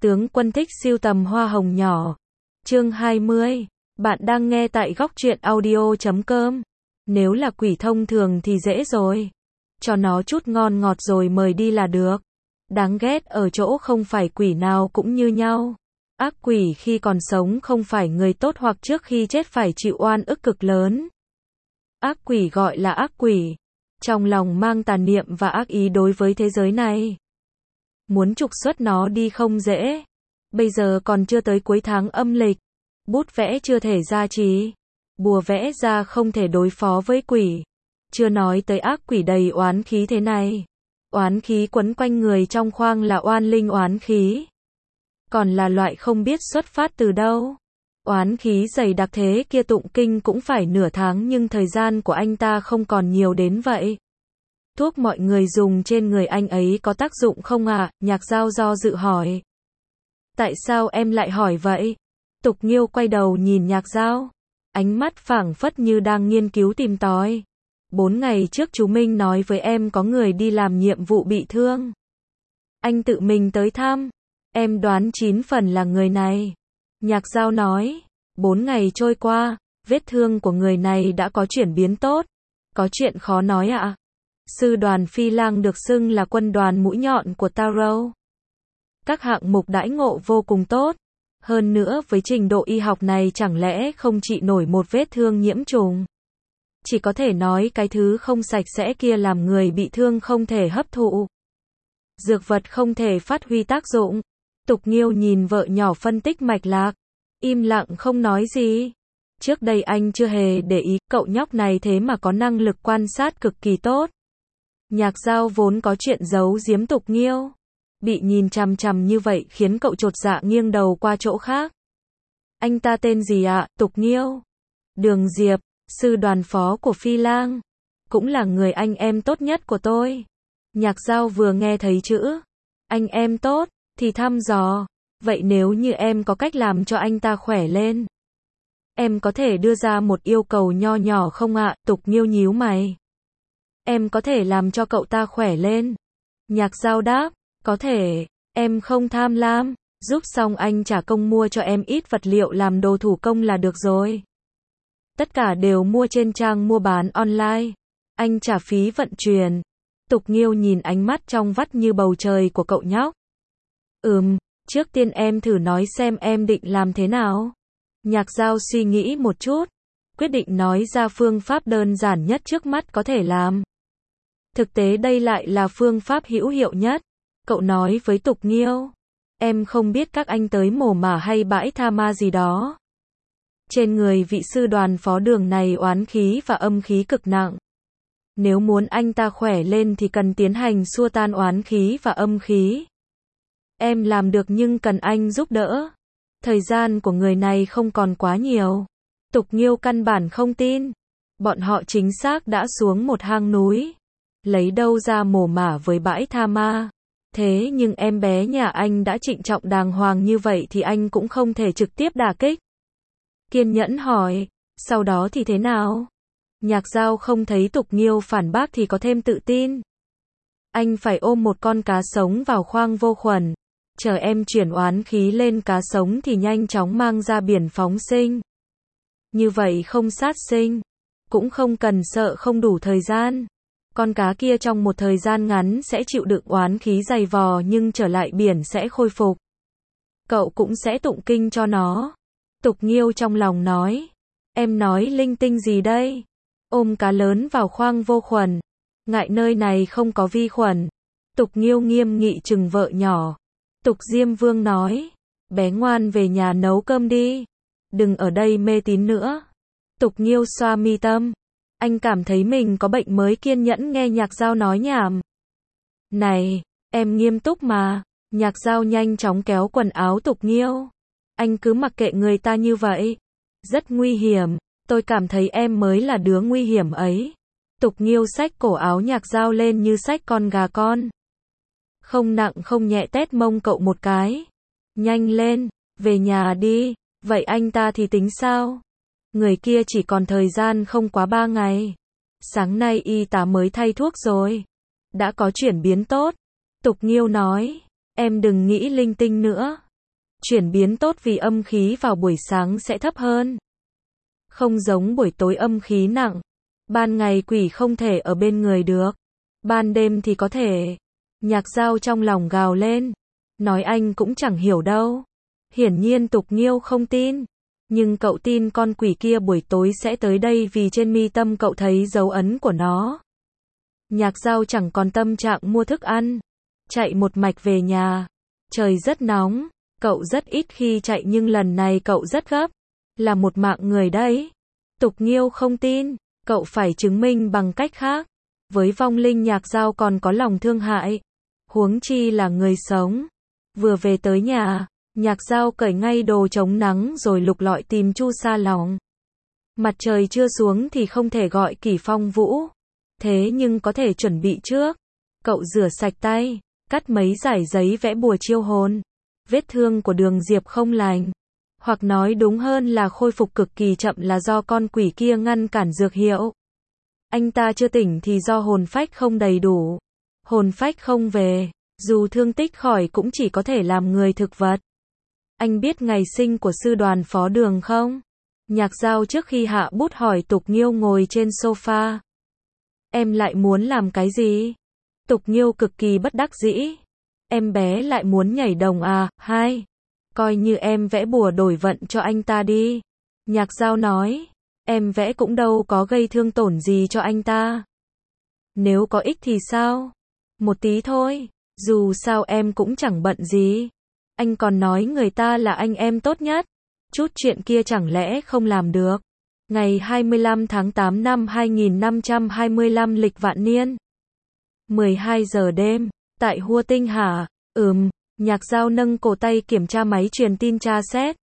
Tướng quân thích sưu tầm hoa hồng nhỏ. Chương 20. Bạn đang nghe tại góc truyện audio.com. Nếu là quỷ thông thường thì dễ rồi. Cho nó chút ngon ngọt rồi mời đi là được. Đáng ghét ở chỗ không phải quỷ nào cũng như nhau. Ác quỷ khi còn sống không phải người tốt hoặc trước khi chết phải chịu oan ức cực lớn. Ác quỷ gọi là ác quỷ. Trong lòng mang tà niệm và ác ý đối với thế giới này. Muốn trục xuất nó đi không dễ. Bây giờ còn chưa tới cuối tháng âm lịch. Bút vẽ chưa thể ra trí. Bùa vẽ ra không thể đối phó với quỷ. Chưa nói tới ác quỷ đầy oán khí thế này. Oán khí quấn quanh người trong khoang là oan linh oán khí. Còn là loại không biết xuất phát từ đâu. Oán khí dày đặc thế kia tụng kinh cũng phải nửa tháng nhưng thời gian của anh ta không còn nhiều đến vậy. Thuốc mọi người dùng trên người anh ấy có tác dụng không ạ? Nhạc Dao do dự hỏi. Tại sao em lại hỏi vậy? Tục Nghiêu quay đầu nhìn Nhạc Dao. Ánh mắt phảng phất như đang nghiên cứu tìm tòi. 4 ngày trước chú Minh nói với em có người đi làm nhiệm vụ bị thương. Anh tự mình tới thăm. Em đoán 9 phần là người này. Nhạc Dao nói. 4 ngày trôi qua, vết thương của người này đã có chuyển biến tốt. Có chuyện khó nói ạ. Sư đoàn Phi Lang được xưng là quân đoàn mũi nhọn của Taro. Các hạng mục đãi ngộ vô cùng tốt. Hơn nữa với trình độ y học này chẳng lẽ không trị nổi một vết thương nhiễm trùng. Chỉ có thể nói cái thứ không sạch sẽ kia làm người bị thương không thể hấp thụ. Dược vật không thể phát huy tác dụng. Tục Nghiêu nhìn vợ nhỏ phân tích mạch lạc. Im lặng không nói gì. Trước đây anh chưa hề để ý cậu nhóc này thế mà có năng lực quan sát cực kỳ tốt. Nhạc Dao vốn có chuyện giấu giếm Tục Nghiêu. Bị nhìn chằm chằm như vậy khiến cậu chột dạ nghiêng đầu qua chỗ khác. Anh ta tên gì ạ? Tục Nghiêu. Đường Diệp, sư đoàn phó của Phi Lang. Cũng là người anh em tốt nhất của tôi. Nhạc Dao vừa nghe thấy chữ anh em tốt, thì thăm dò. Vậy nếu như em có cách làm cho anh ta khỏe lên, em có thể đưa ra một yêu cầu nho nhỏ không ạ? Tục Nghiêu nhíu mày. Em có thể làm cho cậu ta khỏe lên. Nhạc Dao đáp, có thể, em không tham lam, giúp xong anh trả công mua cho em ít vật liệu làm đồ thủ công là được rồi. Tất cả đều mua trên trang mua bán online. Anh trả phí vận chuyển. Tục Nghiêu nhìn ánh mắt trong vắt như bầu trời của cậu nhóc. Trước tiên em thử nói xem em định làm thế nào. Nhạc Dao suy nghĩ một chút, quyết định nói ra phương pháp đơn giản nhất trước mắt có thể làm. Thực tế đây lại là phương pháp hữu hiệu nhất. Cậu nói với Tục Nghiêu, em không biết các anh tới mồ mả hay bãi tha ma gì đó. Trên người vị sư đoàn phó Đường này oán khí và âm khí cực nặng. Nếu muốn anh ta khỏe lên thì cần tiến hành xua tan oán khí và âm khí. Em làm được nhưng cần anh giúp đỡ. Thời gian của người này không còn quá nhiều. Tục Nghiêu căn bản không tin. Bọn họ chính xác đã xuống một hang núi. Lấy đâu ra mồ mả với bãi tha ma. Thế nhưng em bé nhà anh đã trịnh trọng đàng hoàng như vậy thì anh cũng không thể trực tiếp đả kích. Kiên nhẫn hỏi, sau đó thì thế nào? Nhạc Dao không thấy Tục Nghiêu phản bác thì có thêm tự tin. Anh phải ôm một con cá sống vào khoang vô khuẩn. Chờ em chuyển oán khí lên cá sống thì nhanh chóng mang ra biển phóng sinh. Như vậy không sát sinh. Cũng không cần sợ không đủ thời gian. Con cá kia trong một thời gian ngắn sẽ chịu đựng oán khí dày vò nhưng trở lại biển sẽ khôi phục. Cậu cũng sẽ tụng kinh cho nó. Tục Nghiêu trong lòng nói. Em nói linh tinh gì đây? Ôm cá lớn vào khoang vô khuẩn. Ngại nơi này không có vi khuẩn. Tục Nghiêu nghiêm nghị trừng vợ nhỏ. Tục Diêm Vương nói. Bé ngoan về nhà nấu cơm đi. Đừng ở đây mê tín nữa. Tục Nghiêu xoa mi tâm. Anh cảm thấy mình có bệnh mới kiên nhẫn nghe Nhạc Dao nói nhảm. Này, em nghiêm túc mà. Nhạc Dao nhanh chóng kéo quần áo Tục Nghiêu. Anh cứ mặc kệ người ta như vậy. Rất nguy hiểm. Tôi cảm thấy em mới là đứa nguy hiểm ấy. Tục Nghiêu xách cổ áo Nhạc Dao lên như xách con gà con. Không nặng không nhẹ tét mông cậu một cái. Nhanh lên, về nhà đi. Vậy anh ta thì tính sao? Người kia chỉ còn thời gian không quá 3 ngày. Sáng nay y tá mới thay thuốc rồi. Đã có chuyển biến tốt. Tục Nghiêu nói. Em đừng nghĩ linh tinh nữa. Chuyển biến tốt vì âm khí vào buổi sáng sẽ thấp hơn. Không giống buổi tối âm khí nặng. Ban ngày quỷ không thể ở bên người được. Ban đêm thì có thể. Nhạc Dao trong lòng gào lên. Nói anh cũng chẳng hiểu đâu. Hiển nhiên Tục Nghiêu không tin. Nhưng cậu tin con quỷ kia buổi tối sẽ tới đây vì trên mi tâm cậu thấy dấu ấn của nó. Nhạc Dao chẳng còn tâm trạng mua thức ăn. Chạy một mạch về nhà. Trời rất nóng. Cậu rất ít khi chạy nhưng lần này cậu rất gấp. Là một mạng người đấy. Tục Nghiêu không tin. Cậu phải chứng minh bằng cách khác. Với vong linh Nhạc Dao còn có lòng thương hại. Huống chi là người sống. Vừa về tới nhà, Nhạc Dao cởi ngay đồ chống nắng rồi lục lọi tìm Chu Sa Lòng. Mặt trời chưa xuống thì không thể gọi Kỷ Phong Vũ. Thế nhưng có thể chuẩn bị trước. Cậu rửa sạch tay, cắt mấy dải giấy vẽ bùa chiêu hồn. Vết thương của Đường Diệp không lành. Hoặc nói đúng hơn là khôi phục cực kỳ chậm là do con quỷ kia ngăn cản dược hiệu. Anh ta chưa tỉnh thì do hồn phách không đầy đủ. Hồn phách không về, dù thương tích khỏi cũng chỉ có thể làm người thực vật. Anh biết ngày sinh của sư đoàn phó Đường không? Nhạc Dao trước khi hạ bút hỏi Tục Nghiêu ngồi trên sofa. Em lại muốn làm cái gì? Tục Nghiêu cực kỳ bất đắc dĩ. Em bé lại muốn nhảy đồng à? Hai. Coi như em vẽ bùa đổi vận cho anh ta đi. Nhạc Dao nói. Em vẽ cũng đâu có gây thương tổn gì cho anh ta. Nếu có ích thì sao? Một tí thôi. Dù sao em cũng chẳng bận gì. Anh còn nói người ta là anh em tốt nhất. Chút chuyện kia chẳng lẽ không làm được. Ngày 25 tháng 8 năm 2525 lịch vạn niên. 12 giờ đêm. Tại Hua Tinh hả? Nhạc Dao nâng cổ tay kiểm tra máy truyền tin tra xét.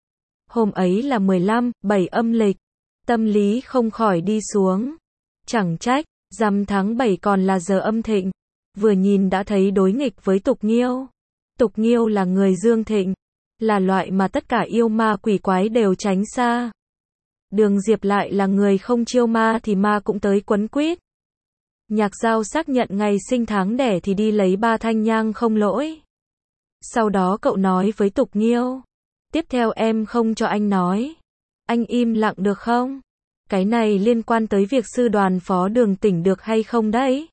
Hôm ấy là 15/7 âm lịch. Tâm lý không khỏi đi xuống. Chẳng trách, rằm tháng 7 còn là giờ âm thịnh. Vừa nhìn đã thấy đối nghịch với Tục Nghiêu. Tục Nghiêu là người dương thịnh. Là loại mà tất cả yêu ma quỷ quái đều tránh xa. Đường Diệp lại là người không chiêu ma thì ma cũng tới quấn quýt. Nhạc Dao xác nhận ngày sinh tháng đẻ thì đi lấy 3 thanh nhang không lỗi. Sau đó cậu nói với Tục Nghiêu. Tiếp theo em không cho anh nói. Anh im lặng được không? Cái này liên quan tới việc sư đoàn phó Đường tỉnh được hay không đấy.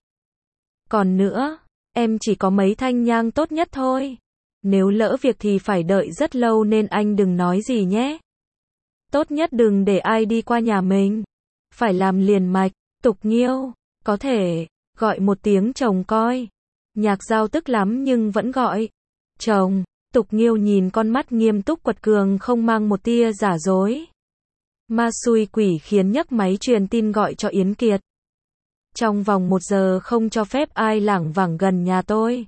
Còn nữa, em chỉ có mấy thanh nhang tốt nhất thôi. Nếu lỡ việc thì phải đợi rất lâu nên anh đừng nói gì nhé. Tốt nhất đừng để ai đi qua nhà mình. Phải làm liền mạch. Tục Nghiêu, có thể gọi một tiếng chồng coi. Nhạc Dao tức lắm nhưng vẫn gọi. Chồng. Tục Nghiêu nhìn con mắt nghiêm túc quật cường không mang một tia giả dối. Ma xui quỷ khiến nhấc máy truyền tin gọi cho Yến Kiệt. Trong vòng 1 giờ không cho phép ai lảng vảng gần nhà tôi.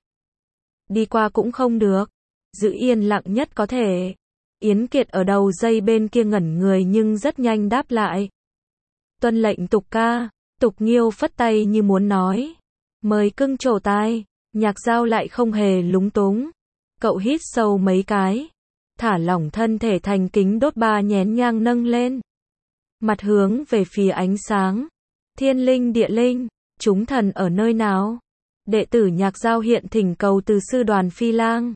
Đi qua cũng không được. Giữ yên lặng nhất có thể. Yến Kiệt ở đầu dây bên kia ngẩn người nhưng rất nhanh đáp lại. Tuân lệnh Tục ca. Tục Nghiêu phất tay như muốn nói. Mời cưng trổ tai. Nhạc Dao lại không hề lúng túng. Cậu hít sâu mấy cái. Thả lỏng thân thể thành kính đốt 3 nhén nhang nâng lên. Mặt hướng về phía ánh sáng. Thiên linh địa linh, chúng thần ở nơi nào? Đệ tử Nhạc Dao hiện thỉnh cầu từ sư đoàn Phi Lang.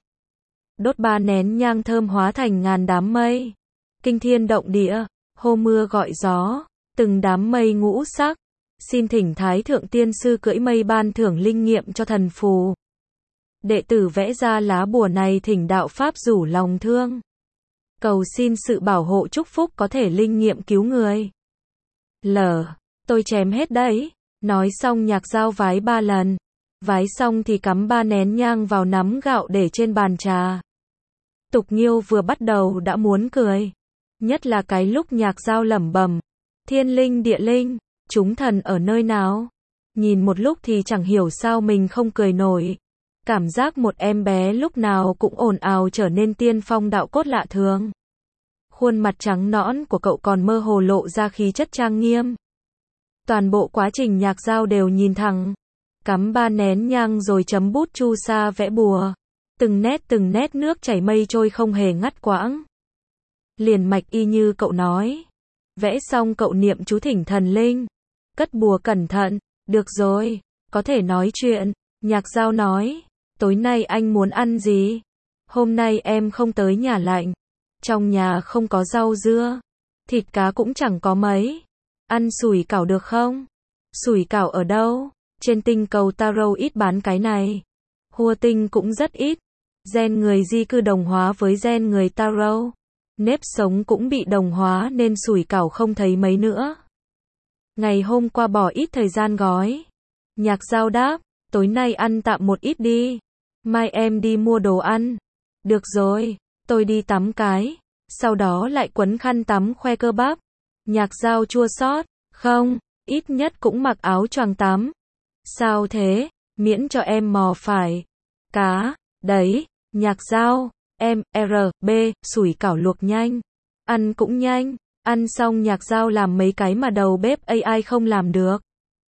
Đốt 3 nén nhang thơm hóa thành ngàn đám mây. Kinh thiên động địa, hô mưa gọi gió, từng đám mây ngũ sắc. Xin thỉnh Thái Thượng Tiên Sư cưỡi mây ban thưởng linh nghiệm cho thần phù. Đệ tử vẽ ra lá bùa này thỉnh đạo Pháp rủ lòng thương. Cầu xin sự bảo hộ chúc phúc có thể linh nghiệm cứu người. Tôi chém hết đấy. Nói xong Nhạc Dao vái 3 lần. Vái xong thì cắm 3 nén nhang vào nắm gạo để trên bàn trà. Tục Nghiêu vừa bắt đầu đã muốn cười. Nhất là cái lúc Nhạc Dao lẩm bẩm. Thiên linh địa linh, chúng thần ở nơi nào? Nhìn một lúc thì chẳng hiểu sao mình không cười nổi. Cảm giác một em bé lúc nào cũng ồn ào trở nên tiên phong đạo cốt lạ thường. Khuôn mặt trắng nõn của cậu còn mơ hồ lộ ra khí chất trang nghiêm. Toàn bộ quá trình Nhạc Dao đều nhìn thẳng. Cắm 3 nén nhang rồi chấm bút chu sa vẽ bùa. Từng nét nước chảy mây trôi không hề ngắt quãng. Liền mạch y như cậu nói. Vẽ xong cậu niệm chú thỉnh thần linh. Cất bùa cẩn thận. Được rồi, có thể nói chuyện. Nhạc Dao nói. Tối nay anh muốn ăn gì? Hôm nay em không tới nhà lạnh. Trong nhà không có rau dưa. Thịt cá cũng chẳng có mấy. Ăn sủi cảo được không? Sủi cảo ở đâu? Trên tinh cầu Taro ít bán cái này. Hua tinh cũng rất ít. Gen người di cư đồng hóa với gen người Taro. Nếp sống cũng bị đồng hóa nên sủi cảo không thấy mấy nữa. Ngày hôm qua bỏ ít thời gian gói. Nhạc Giao đáp, tối nay ăn tạm một ít đi. Mai em đi mua đồ ăn. Được rồi, tôi đi tắm cái. Sau đó lại quấn khăn tắm khoe cơ bắp. Nhạc Giao chua xót, không, ít nhất cũng mặc áo choàng tắm. Sao thế, miễn cho em mò phải. Cá, đấy, Nhạc Giao, em, B, sủi cảo luộc nhanh. Ăn cũng nhanh, ăn xong Nhạc Giao làm mấy cái mà đầu bếp AI không làm được.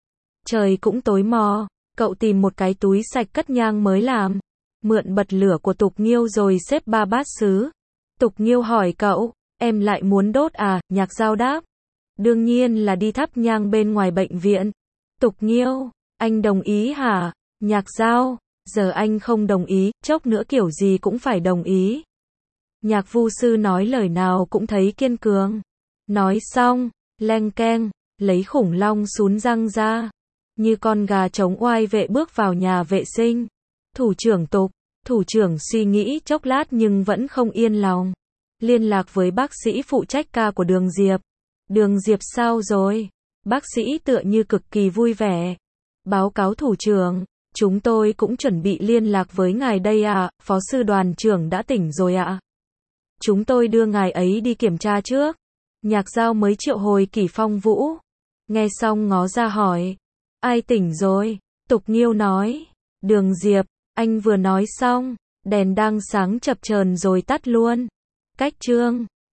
Trời cũng tối mò, cậu tìm một cái túi sạch cất nhang mới làm. Mượn bật lửa của Tục Nghiêu rồi xếp 3 bát sứ. Tục Nghiêu hỏi cậu, em lại muốn đốt à? Nhạc Giao đáp, đương nhiên là đi thắp nhang bên ngoài bệnh viện. Tục Nghiêu, anh đồng ý hả? Nhạc Giao, giờ anh không đồng ý, chốc nữa kiểu gì cũng phải đồng ý. Nhạc Vu sư nói lời nào cũng thấy kiên cường. Nói xong, leng keng, lấy khủng long sún răng ra. Như con gà trống oai vệ bước vào nhà vệ sinh. Thủ trưởng Tục, thủ trưởng suy nghĩ chốc lát nhưng vẫn không yên lòng. Liên lạc với bác sĩ phụ trách ca của Đường Diệp. Đường Diệp sao rồi? Bác sĩ tựa như cực kỳ vui vẻ. Báo cáo thủ trưởng, chúng tôi cũng chuẩn bị liên lạc với ngài đây ạ, phó sư đoàn trưởng đã tỉnh rồi ạ. Chúng tôi đưa ngài ấy đi kiểm tra trước. Nhạc Giao mới triệu hồi Kỷ Phong Vũ. Nghe xong ngó ra hỏi, ai tỉnh rồi? Tục Nghiêu nói, Đường Diệp. Anh vừa nói xong, đèn đang sáng chập chờn rồi tắt luôn. Cách chương